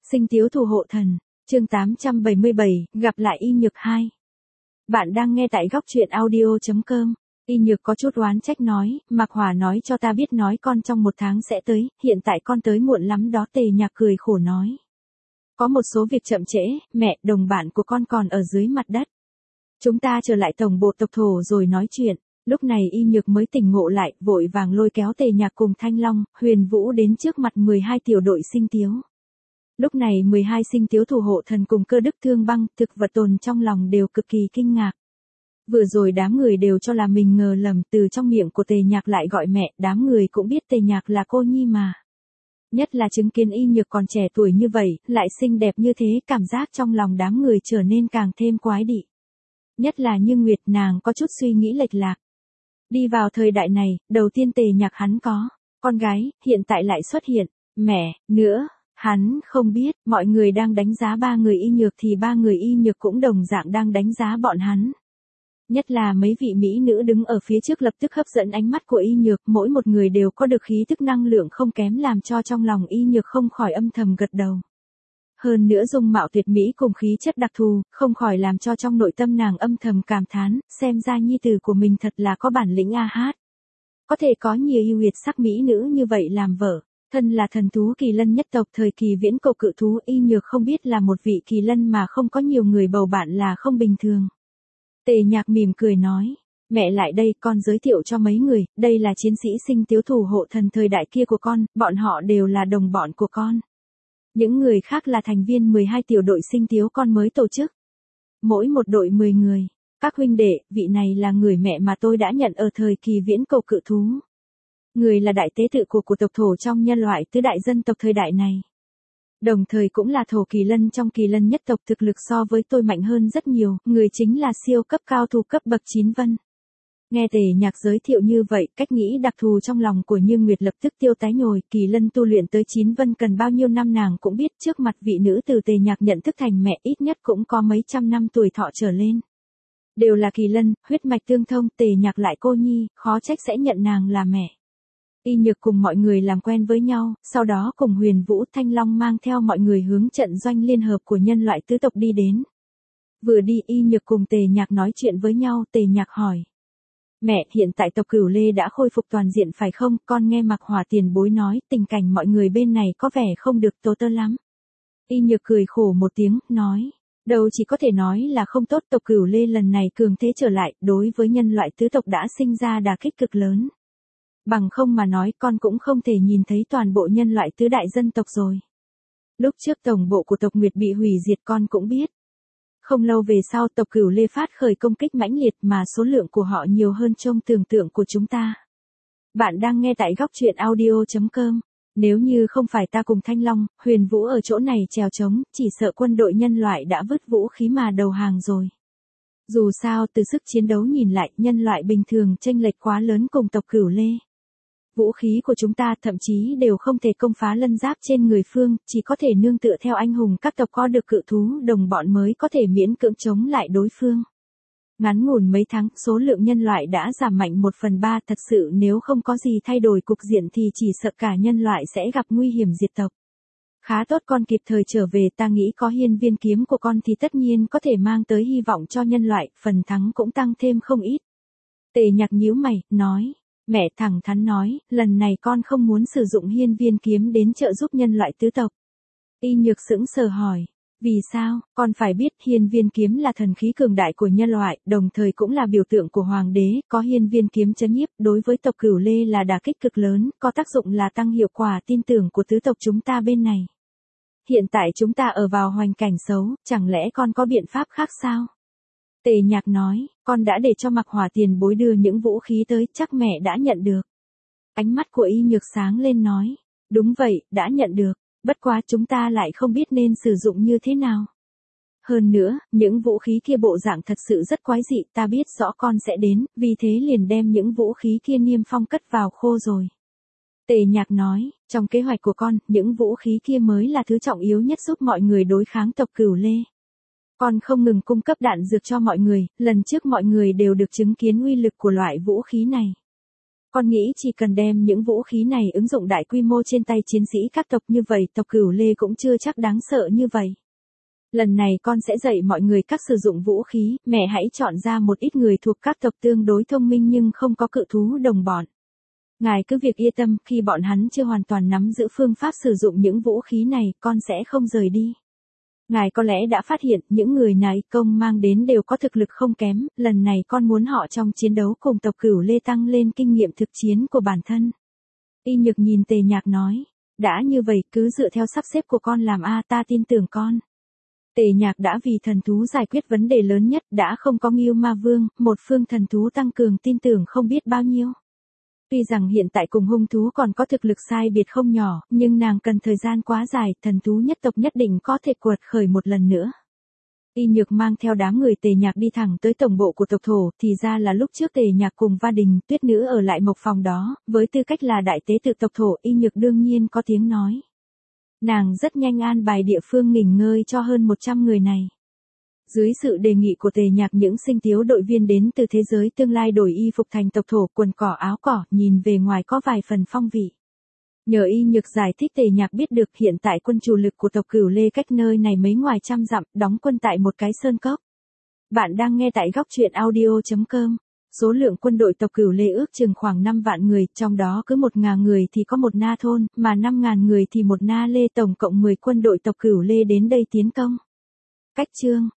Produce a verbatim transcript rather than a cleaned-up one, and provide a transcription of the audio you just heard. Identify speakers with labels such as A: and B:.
A: Sinh tiếu thủ hộ thần, chương tám trăm bảy mươi bảy, gặp lại Y Nhược hai. Bạn đang nghe tại góc truyện audio chấm com. Y Nhược có chút oán trách nói, Mạc Hỏa nói cho ta biết nói con trong một tháng sẽ tới, hiện tại con tới muộn lắm đó. Tề Nhạc cười khổ nói. Có một số việc chậm trễ, mẹ, đồng bạn của con còn ở dưới mặt đất. Chúng ta trở lại tổng bộ tộc thổ rồi nói chuyện. Lúc này Y Nhược mới tỉnh ngộ lại, vội vàng lôi kéo Tề Nhạc cùng Thanh Long, Huyền Vũ đến trước mặt mười hai tiểu đội sinh tiếu. Lúc này mười hai sinh tiếu thủ hộ thần cùng Cơ Đức Thương Băng, thực vật tồn trong lòng đều cực kỳ kinh ngạc. Vừa rồi đám người đều cho là mình ngờ lầm, từ trong miệng của Tề Nhạc lại gọi mẹ, đám người cũng biết Tề Nhạc là cô nhi mà. Nhất là chứng kiến Y Nhược còn trẻ tuổi như vậy, lại xinh đẹp như thế, cảm giác trong lòng đám người trở nên càng thêm quái dị. Nhất là Như Nguyệt, nàng có chút suy nghĩ lệch lạc. Đi vào thời đại này, đầu tiên Tề Nhạc hắn có con gái, hiện tại lại xuất hiện mẹ nữa. Hắn không biết, mọi người đang đánh giá ba người Y Nhược thì ba người Y Nhược cũng đồng dạng đang đánh giá bọn hắn. Nhất là mấy vị mỹ nữ đứng ở phía trước lập tức hấp dẫn ánh mắt của Y Nhược, mỗi một người đều có được khí tức năng lượng không kém làm cho trong lòng Y Nhược không khỏi âm thầm gật đầu. Hơn nữa dung mạo tuyệt mỹ cùng khí chất đặc thù, không khỏi làm cho trong nội tâm nàng âm thầm cảm thán, xem ra nhi tử của mình thật là có bản lĩnh a hát. Có thể có nhiều yêu huyệt sắc mỹ nữ như vậy làm vợ. Thân là thần thú kỳ lân nhất tộc thời kỳ viễn cổ cự thú, Y Nhược không biết là một vị kỳ lân mà không có nhiều người bầu bạn là không bình thường. Tề Nhạc mỉm cười nói, mẹ lại đây, con giới thiệu cho mấy người, đây là chiến sĩ sinh tiếu thủ hộ thần thời đại kia của con, bọn họ đều là đồng bọn của con. Những người khác là thành viên mười hai tiểu đội sinh tiếu con mới tổ chức. Mỗi một đội mười người. Các huynh đệ, vị này là người mẹ mà tôi đã nhận ở thời kỳ viễn cổ cự thú. Người là đại tế tự của của tộc thổ trong nhân loại tứ đại dân tộc thời đại này. Đồng thời cũng là thổ kỳ lân trong kỳ lân nhất tộc, thực lực so với tôi mạnh hơn rất nhiều, người chính là siêu cấp cao thủ cấp bậc chín vân. Nghe Tề Nhạc giới thiệu như vậy, cách nghĩ đặc thù trong lòng của Như Nguyệt lập tức tiêu tái nhồi, kỳ lân tu luyện tới chín vân cần bao nhiêu năm nàng cũng biết, trước mặt vị nữ từ Tề Nhạc nhận thức thành mẹ ít nhất cũng có mấy trăm năm tuổi thọ trở lên. Đều là kỳ lân, huyết mạch tương thông, Tề Nhạc lại cô nhi, khó trách sẽ nhận nàng là mẹ. Y Nhược cùng mọi người làm quen với nhau, sau đó cùng Huyền Vũ, Thanh Long mang theo mọi người hướng trận doanh liên hợp của nhân loại tứ tộc đi đến. Vừa đi Y Nhược cùng Tề Nhạc nói chuyện với nhau, Tề Nhạc hỏi. Mẹ, hiện tại tộc Cửu Lê đã khôi phục toàn diện phải không? Con nghe Mạc Hỏa tiền bối nói, tình cảnh mọi người bên này có vẻ không được tốt tơ lắm. Y Nhược cười khổ một tiếng, nói. Đâu chỉ có thể nói là không tốt, tộc Cửu Lê lần này cường thế trở lại, đối với nhân loại tứ tộc đã sinh ra đả kích cực lớn. Bằng không mà nói, con cũng không thể nhìn thấy toàn bộ nhân loại tứ đại dân tộc rồi. Lúc trước tổng bộ của tộc Nguyệt bị hủy diệt con cũng biết. Không lâu về sau tộc Cửu Lê phát khởi công kích mãnh liệt mà số lượng của họ nhiều hơn trong tưởng tượng của chúng ta. Bạn đang nghe tại góc truyện audio chấm com. Nếu như không phải ta cùng Thanh Long, Huyền Vũ ở chỗ này trèo trống, chỉ sợ quân đội nhân loại đã vứt vũ khí mà đầu hàng rồi. Dù sao từ sức chiến đấu nhìn lại, nhân loại bình thường chênh lệch quá lớn cùng tộc Cửu Lê. Vũ khí của chúng ta thậm chí đều không thể công phá lân giáp trên người phương, chỉ có thể nương tựa theo anh hùng các tộc có được cự thú đồng bọn mới có thể miễn cưỡng chống lại đối phương. Ngắn ngủn mấy tháng, số lượng nhân loại đã giảm mạnh một phần ba, thật sự nếu không có gì thay đổi cục diện thì chỉ sợ cả nhân loại sẽ gặp nguy hiểm diệt tộc. Khá tốt con kịp thời trở về, ta nghĩ có hiên viên kiếm của con thì tất nhiên có thể mang tới hy vọng cho nhân loại, phần thắng cũng tăng thêm không ít. Tề Nhạc nhíu mày, nói. Mẹ thẳng thắn nói, lần này con không muốn sử dụng hiên viên kiếm đến trợ giúp nhân loại tứ tộc. Y Nhược sững sờ hỏi, vì sao? Con phải biết hiên viên kiếm là thần khí cường đại của nhân loại, đồng thời cũng là biểu tượng của hoàng đế, có hiên viên kiếm chấn nhiếp, đối với tộc Cửu Lê là đả kích cực lớn, có tác dụng là tăng hiệu quả tin tưởng của tứ tộc chúng ta bên này. Hiện tại chúng ta ở vào hoàn cảnh xấu, chẳng lẽ con có biện pháp khác sao? Tề Nhạc nói, con đã để cho Mạc Hỏa tiền bối đưa những vũ khí tới, chắc mẹ đã nhận được. Ánh mắt của Y Nhược sáng lên nói, đúng vậy, đã nhận được, bất quá chúng ta lại không biết nên sử dụng như thế nào. Hơn nữa, những vũ khí kia bộ dạng thật sự rất quái dị, ta biết rõ con sẽ đến, vì thế liền đem những vũ khí kia niêm phong cất vào khô rồi. Tề Nhạc nói, trong kế hoạch của con, những vũ khí kia mới là thứ trọng yếu nhất giúp mọi người đối kháng tộc Cửu Lê. Con không ngừng cung cấp đạn dược cho mọi người, lần trước mọi người đều được chứng kiến uy lực của loại vũ khí này. Con nghĩ chỉ cần đem những vũ khí này ứng dụng đại quy mô trên tay chiến sĩ các tộc như vậy, tộc Cửu Lê cũng chưa chắc đáng sợ như vậy. Lần này con sẽ dạy mọi người cách sử dụng vũ khí, mẹ hãy chọn ra một ít người thuộc các tộc tương đối thông minh nhưng không có cự thú đồng bọn. Ngài cứ việc yên tâm, khi bọn hắn chưa hoàn toàn nắm giữ phương pháp sử dụng những vũ khí này, con sẽ không rời đi. Ngài có lẽ đã phát hiện, những người này công mang đến đều có thực lực không kém, lần này con muốn họ trong chiến đấu cùng tộc Cửu Lê tăng lên kinh nghiệm thực chiến của bản thân. Y Nhược nhìn Tề Nhạc nói, đã như vậy cứ dựa theo sắp xếp của con làm a, ta tin tưởng con. Tề Nhạc đã vì thần thú giải quyết vấn đề lớn nhất, đã không có Ngưu Ma Vương, một phương thần thú tăng cường tin tưởng không biết bao nhiêu. Tuy rằng hiện tại cùng hung thú còn có thực lực sai biệt không nhỏ, nhưng nàng cần thời gian quá dài, thần thú nhất tộc nhất định có thể quật khởi một lần nữa. Y Nhược mang theo đám người Tề Nhạc đi thẳng tới tổng bộ của tộc thổ, thì ra là lúc trước Tề Nhạc cùng Va Đình, Tuyết Nữ ở lại mộc phòng đó, với tư cách là đại tế tự tộc thổ, Y Nhược đương nhiên có tiếng nói. Nàng rất nhanh an bài địa phương nghỉ ngơi cho hơn một trăm người này. Dưới sự đề nghị của Tề Nhạc, những sinh tiếu đội viên đến từ thế giới tương lai đổi y phục thành tộc thổ, quần cỏ áo cỏ, nhìn về ngoài có vài phần phong vị. Nhờ Y Nhược giải thích, Tề Nhạc biết được hiện tại quân chủ lực của tộc Cửu Lê cách nơi này mấy ngoài trăm dặm, đóng quân tại một cái sơn cốc. Bạn đang nghe tại góc truyện audio chấm com. Số lượng quân đội tộc Cửu Lê ước chừng khoảng năm vạn người, trong đó cứ một ngàn người thì có một na thôn, mà năm ngàn người thì một na lê, tổng cộng mười quân đội tộc Cửu Lê đến đây tiến công. Cách chương